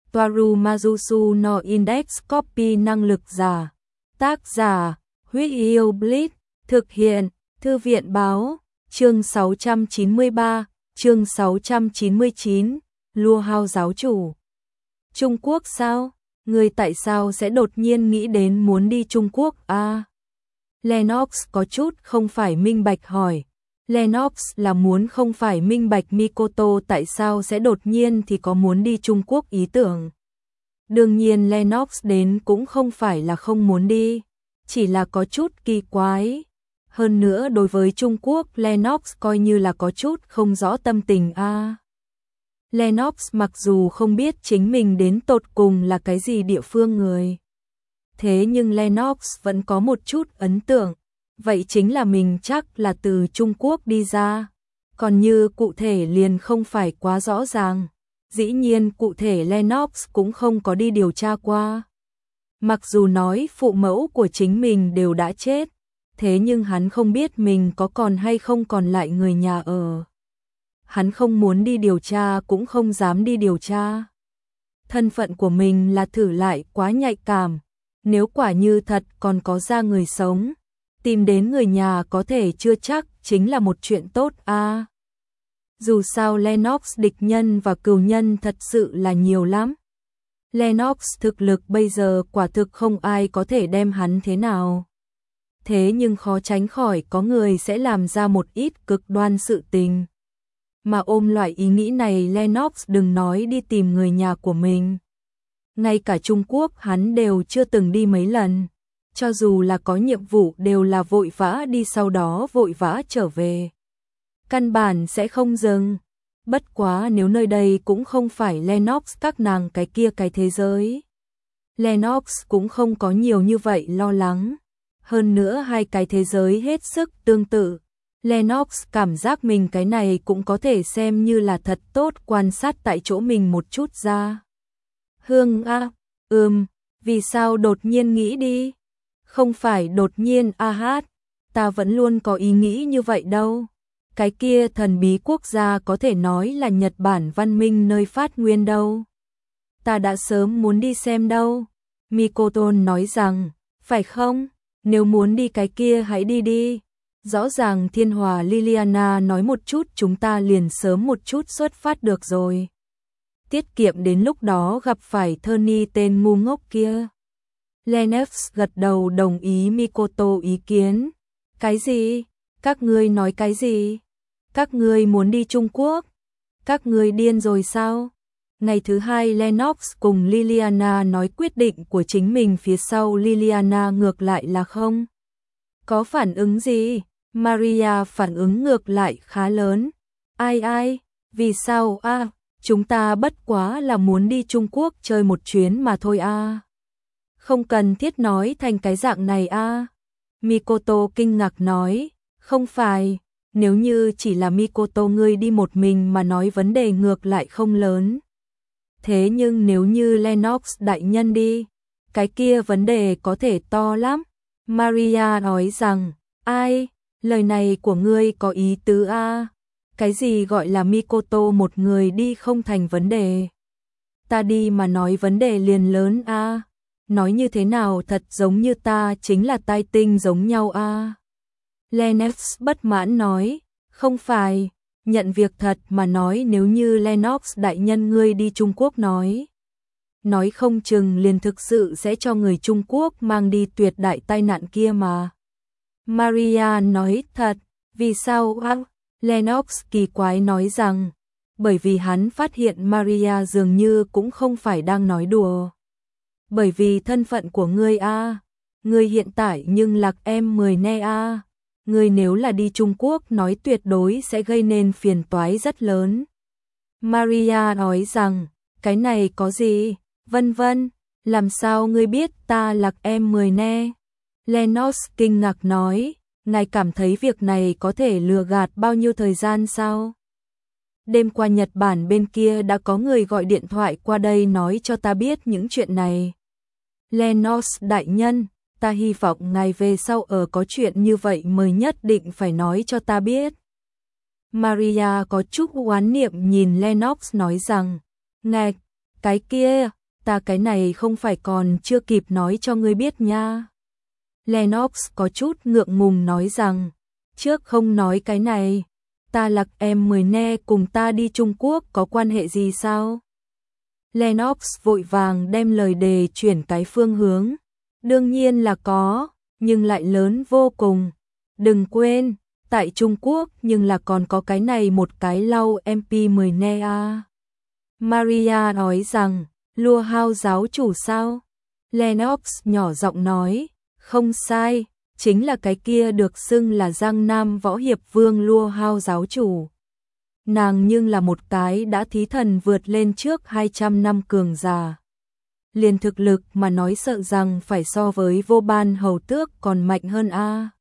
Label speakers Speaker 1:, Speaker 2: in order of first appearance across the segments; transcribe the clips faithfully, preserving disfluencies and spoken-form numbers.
Speaker 1: Toaru Majusu no Index Copy năng lực giả. Tác giả, Huyết Yêu Blitz, thực hiện, Thư viện báo, chương sáu trăm chín mươi ba, chương sáu trăm chín mươi chín, Lua Hao giáo chủ. Trung Quốc sao? Người tại sao sẽ đột nhiên nghĩ đến muốn đi Trung Quốc à? Lennox có chút không phải minh bạch hỏi. Lennox là muốn không phải minh bạch Mikoto tại sao sẽ đột nhiên thì có muốn đi Trung Quốc ý tưởng. Đương nhiên Lennox đến cũng không phải là không muốn đi, chỉ là có chút kỳ quái. Hơn nữa đối với Trung Quốc Lennox coi như là có chút không rõ tâm tình a. À. Lennox mặc dù không biết chính mình đến tột cùng là cái gì địa phương người. Thế nhưng Lennox vẫn có một chút ấn tượng. Vậy chính là mình chắc là từ Trung Quốc đi ra. Còn như cụ thể liền không phải quá rõ ràng. Dĩ nhiên cụ thể Lennox cũng không có đi điều tra qua. Mặc dù nói phụ mẫu của chính mình đều đã chết. Thế nhưng hắn không biết mình có còn hay không còn lại người nhà ở. Hắn không muốn đi điều tra cũng không dám đi điều tra. Thân phận của mình là thử lại quá nhạy cảm. Nếu quả như thật còn có ra người sống, tìm đến người nhà có thể chưa chắc chính là một chuyện tốt a. À. Dù sao Lennox địch nhân và cừu nhân thật sự là nhiều lắm. Lennox thực lực bây giờ quả thực không ai có thể đem hắn thế nào. Thế nhưng khó tránh khỏi có người sẽ làm ra một ít cực đoan sự tình. Mà ôm loại ý nghĩ này Lennox đừng nói đi tìm người nhà của mình. Ngay cả Trung Quốc hắn đều chưa từng đi mấy lần. Cho dù là có nhiệm vụ đều là vội vã đi sau đó vội vã trở về. Căn bản sẽ không dừng. Bất quá nếu nơi đây cũng không phải Lennox các nàng cái kia cái thế giới. Lennox cũng không có nhiều như vậy lo lắng. Hơn nữa hai cái thế giới hết sức tương tự. Lennox cảm giác mình cái này cũng có thể xem như là thật tốt quan sát tại chỗ mình một chút ra. Hương a, à, ừm, vì sao đột nhiên nghĩ đi? Không phải đột nhiên a hát, ta vẫn luôn có ý nghĩ như vậy đâu. Cái kia thần bí quốc gia có thể nói là Nhật Bản văn minh nơi phát nguyên đâu. Ta đã sớm muốn đi xem đâu. Mikoto nói rằng, phải không? Nếu muốn đi cái kia hãy đi đi. Rõ ràng Thiên Hòa Liliana nói một chút chúng ta liền sớm một chút xuất phát được rồi. Tiết kiệm đến lúc đó gặp phải Tony tên ngu ngốc kia. Lennox gật đầu đồng ý Mikoto ý kiến. Cái gì? Các ngươi nói cái gì? Các ngươi muốn đi Trung Quốc? Các ngươi điên rồi sao? Ngày thứ hai Lennox cùng Liliana nói quyết định của chính mình phía sau Liliana ngược lại là không. Có phản ứng gì? Maria phản ứng ngược lại khá lớn. Ai ai? Vì sao a? À, chúng ta bất quá là muốn đi Trung Quốc chơi một chuyến mà thôi a. À. Không cần thiết nói thành cái dạng này a. À. Mikoto kinh ngạc nói, không phải, nếu như chỉ là Mikoto ngươi đi một mình mà nói vấn đề ngược lại không lớn. Thế nhưng nếu như Lennox đại nhân đi, cái kia vấn đề có thể to lắm. Maria nói rằng, ai, lời này của ngươi có ý tứ a? À? Cái gì gọi là Mikoto một người đi không thành vấn đề? Ta đi mà nói vấn đề liền lớn a. À? Nói như thế nào thật giống như ta chính là tai tinh giống nhau a. À? Lennox bất mãn nói, không phải, nhận việc thật mà nói nếu như Lennox đại nhân ngươi đi Trung Quốc nói. Nói không chừng liền thực sự sẽ cho người Trung Quốc mang đi tuyệt đại tai nạn kia mà. Maria nói thật, vì sao à? Lennox kỳ quái nói rằng, bởi vì hắn phát hiện Maria dường như cũng không phải đang nói đùa. Bởi vì thân phận của ngươi a, à, ngươi hiện tại nhưng lạc em mười ne a, à. Ngươi nếu là đi Trung Quốc nói tuyệt đối sẽ gây nên phiền toái rất lớn. Maria nói rằng, cái này có gì, vân vân, làm sao ngươi biết ta lạc em mười ne? Lennox kinh ngạc nói, ngài cảm thấy việc này có thể lừa gạt bao nhiêu thời gian sao? Đêm qua Nhật Bản bên kia đã có người gọi điện thoại qua đây nói cho ta biết những chuyện này. Lennox đại nhân, ta hy vọng ngài về sau ở có chuyện như vậy mới nhất định phải nói cho ta biết. Maria có chút oán niệm nhìn Lennox nói rằng, ngài, cái kia, ta cái này không phải còn chưa kịp nói cho ngươi biết nha. Lennox có chút ngượng ngùng nói rằng, trước không nói cái này, ta là em mười ne cùng ta đi Trung Quốc có quan hệ gì sao? Lennox vội vàng đem lời đề chuyển cái phương hướng, đương nhiên là có, nhưng lại lớn vô cùng. Đừng quên, tại Trung Quốc nhưng là còn có cái này một cái lau em pê mười ne a. Maria nói rằng, Lua Hao giáo chủ sao? Lennox nhỏ giọng nói, không sai, chính là cái kia được xưng là Giang Nam Võ Hiệp Vương Lua Hao giáo chủ. Nàng nhưng là một cái đã thí thần vượt lên trước hai trăm năm cường già. Liền thực lực mà nói sợ rằng phải so với Vô Ban hầu tước còn mạnh hơn a.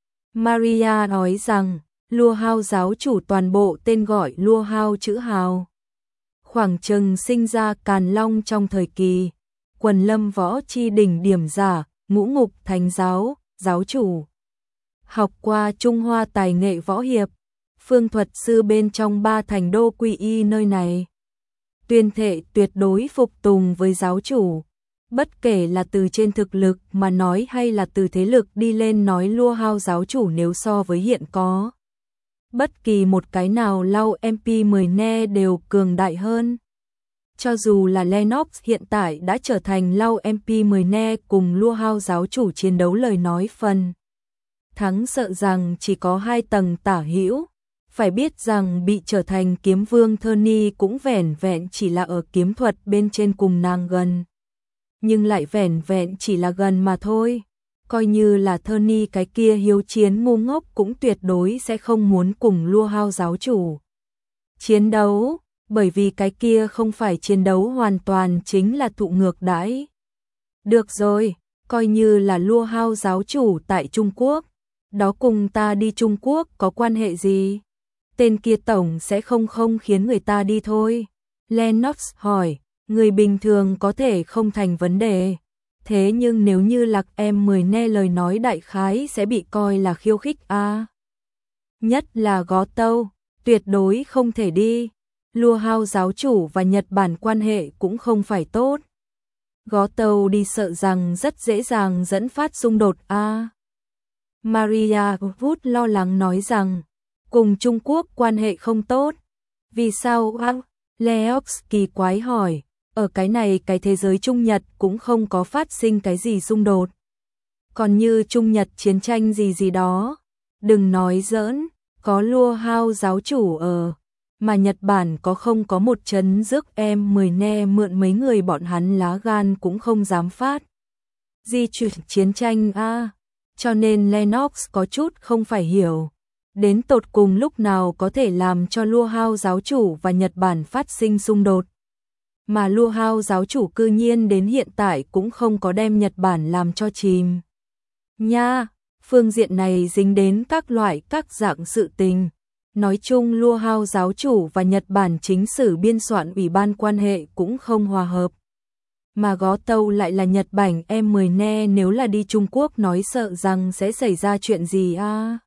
Speaker 1: Maria nói rằng, Lua Hao giáo chủ toàn bộ tên gọi Lua Hao chữ Hào. Khoảng chừng sinh ra Càn Long trong thời kỳ, quần lâm võ chi đỉnh điểm giả, ngũ ngục thánh giáo, giáo chủ. Học qua Trung Hoa tài nghệ võ hiệp, phương thuật sư bên trong ba thành đô quy y nơi này. Tuyên thệ tuyệt đối phục tùng với giáo chủ. Bất kể là từ trên thực lực mà nói hay là từ thế lực đi lên nói Lua Hao giáo chủ nếu so với hiện có. Bất kỳ một cái nào lau em pê mười ne đều cường đại hơn. Cho dù là Lennox hiện tại đã trở thành lau em pê mười ne cùng Lua Hao giáo chủ chiến đấu lời nói phần. Thắng sợ rằng chỉ có hai tầng tả hữu. Phải biết rằng bị trở thành kiếm vương Tony cũng vẻn vẹn chỉ là ở kiếm thuật bên trên cùng nàng gần. Nhưng lại vẻn vẹn chỉ là gần mà thôi. Coi như là Tony cái kia hiếu chiến ngu ngốc cũng tuyệt đối sẽ không muốn cùng Lua Hao giáo chủ chiến đấu, bởi vì cái kia không phải chiến đấu hoàn toàn chính là thụ ngược đãi. Được rồi, coi như là Lua Hao giáo chủ tại Trung Quốc, đó cùng ta đi Trung Quốc có quan hệ gì? Tên kia tổng sẽ không không khiến người ta đi thôi. Lennox hỏi, người bình thường có thể không thành vấn đề. Thế nhưng nếu như lạc em mười ne lời nói đại khái sẽ bị coi là khiêu khích a. À. Nhất là Gó Tâu, tuyệt đối không thể đi. Lua Hao giáo chủ và Nhật Bản quan hệ cũng không phải tốt. Gó Tâu đi sợ rằng rất dễ dàng dẫn phát xung đột a. À. Maria Wood lo lắng nói rằng, cùng Trung Quốc quan hệ không tốt. Vì sao a? Leox kỳ quái hỏi. Ở cái này cái thế giới Trung Nhật cũng không có phát sinh cái gì xung đột. Còn như Trung Nhật chiến tranh gì gì đó, đừng nói giỡn, có Lua Hao giáo chủ ở, mà Nhật Bản có không có một chấn rước em mười ne mượn mấy người bọn hắn lá gan cũng không dám phát. Di chuyển chiến tranh a, à. Cho nên Lennox có chút không phải hiểu, đến tột cùng lúc nào có thể làm cho Lua Hao giáo chủ và Nhật Bản phát sinh xung đột. Mà Lua Hao giáo chủ cư nhiên đến hiện tại cũng không có đem Nhật Bản làm cho chìm. Nha, phương diện này dính đến các loại các dạng sự tình. Nói chung Lua Hao giáo chủ và Nhật Bản chính sử biên soạn ủy ban quan hệ cũng không hòa hợp. Mà Gó Tâu lại là Nhật Bản em mười ne nếu là đi Trung Quốc nói sợ rằng sẽ xảy ra chuyện gì a? À?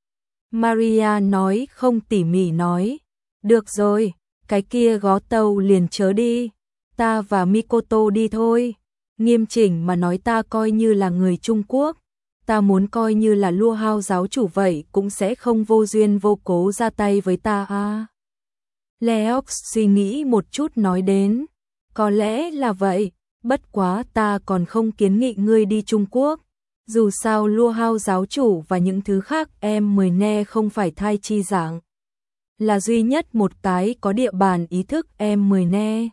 Speaker 1: Maria nói không tỉ mỉ nói. Được rồi, cái kia Gó Tâu liền chớ đi. Ta và Mikoto đi thôi. Nghiêm chỉnh mà nói ta coi như là người Trung Quốc. Ta muốn coi như là Lua Hao giáo chủ vậy cũng sẽ không vô duyên vô cố ra tay với ta a. À. Leox suy nghĩ một chút nói đến. Có lẽ là vậy, bất quá ta còn không kiến nghị ngươi đi Trung Quốc. Dù sao Lua Hao giáo chủ và những thứ khác em mười ne không phải thai chi dạng. Là duy nhất một cái có địa bàn ý thức em mười ne.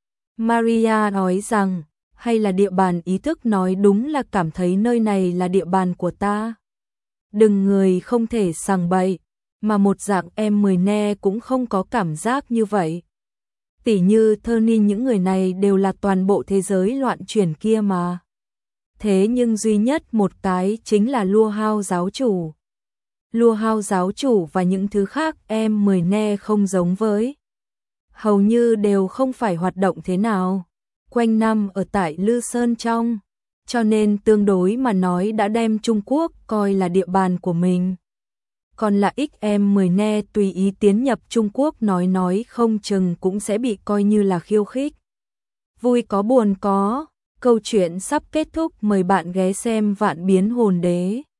Speaker 1: Maria nói rằng, hay là địa bàn ý thức nói đúng là cảm thấy nơi này là địa bàn của ta. Đừng người không thể sằng bậy, mà một dạng em mười ne cũng không có cảm giác như vậy. Tỉ như Tony những người này đều là toàn bộ thế giới loạn chuyển kia mà. Thế nhưng duy nhất một cái chính là Lua Hao giáo chủ. Lua Hao giáo chủ và những thứ khác em mười ne không giống với. Hầu như đều không phải hoạt động thế nào. Quanh năm ở tại Lư Sơn trong. Cho nên tương đối mà nói đã đem Trung Quốc coi là địa bàn của mình. Còn là ích em mười ne tùy ý tiến nhập Trung Quốc nói nói không chừng cũng sẽ bị coi như là khiêu khích. vui có buồn có, câu chuyện sắp kết thúc, mời bạn ghé xem Vạn Biến Hồn Đế.